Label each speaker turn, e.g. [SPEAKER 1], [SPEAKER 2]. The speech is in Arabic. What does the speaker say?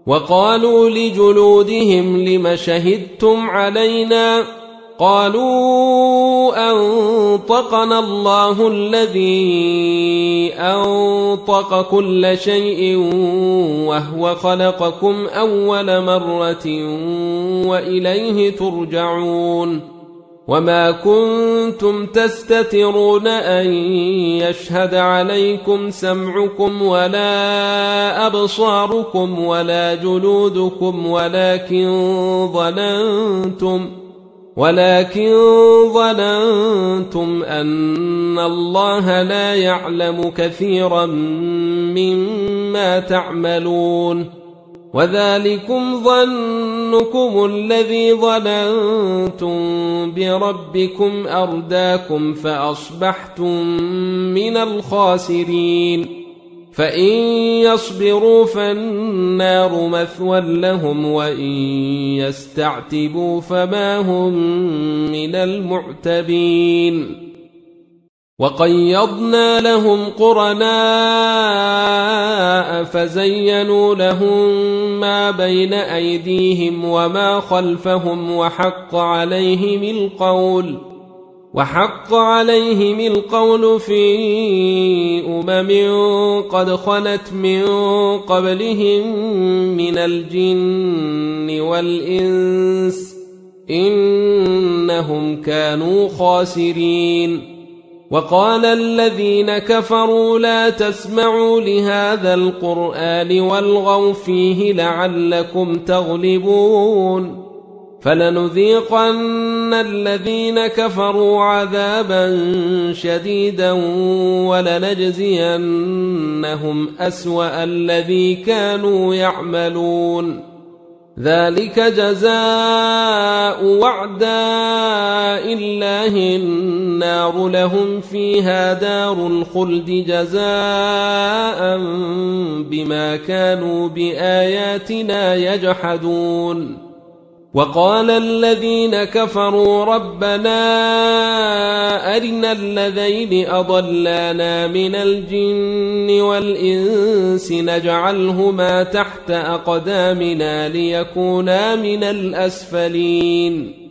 [SPEAKER 1] وقالوا لجلودهم لم شهدتم علينا قالوا أنطقنا الله الذي أنطق كل شيء وهو خلقكم أول مرة وإليه ترجعون وما كنتم تستترون أن يشهد عليكم سمعكم ولا أبصاركم ولا جلودكم ولكن ظننتم أن الله لا يعلم كثيرا مما تعملون وذلكم ظنكم الذي ظننتم بربكم أرداكم فأصبحتم من الخاسرين فإن يصبروا فالنار مثوى لهم وإن يستعتبوا فما هم من المعتبين وقيضنا لهم قرناء فزينوا لهم ما بين أيديهم وما خلفهم وحق عليهم القول في قد خلت من قبلهم من الجن والإنس إنهم كانوا خاسرين وقال الذين كفروا لا تسمعوا لهذا القرآن والغوا فيه لعلكم تغلبون فلنذيقن الذين كفروا عذابا شديدا ولنجزينهم أسوأ الذي كانوا يعملون ذلك جزاء وعداء الله النار لهم فيها دار الخلد جزاء بما كانوا بآياتنا يجحدون وقال الذين كفروا ربنا أرنا الذين أضلانا من الجن والإنس نجعلهما تحت أقدامنا ليكونا من الأسفلين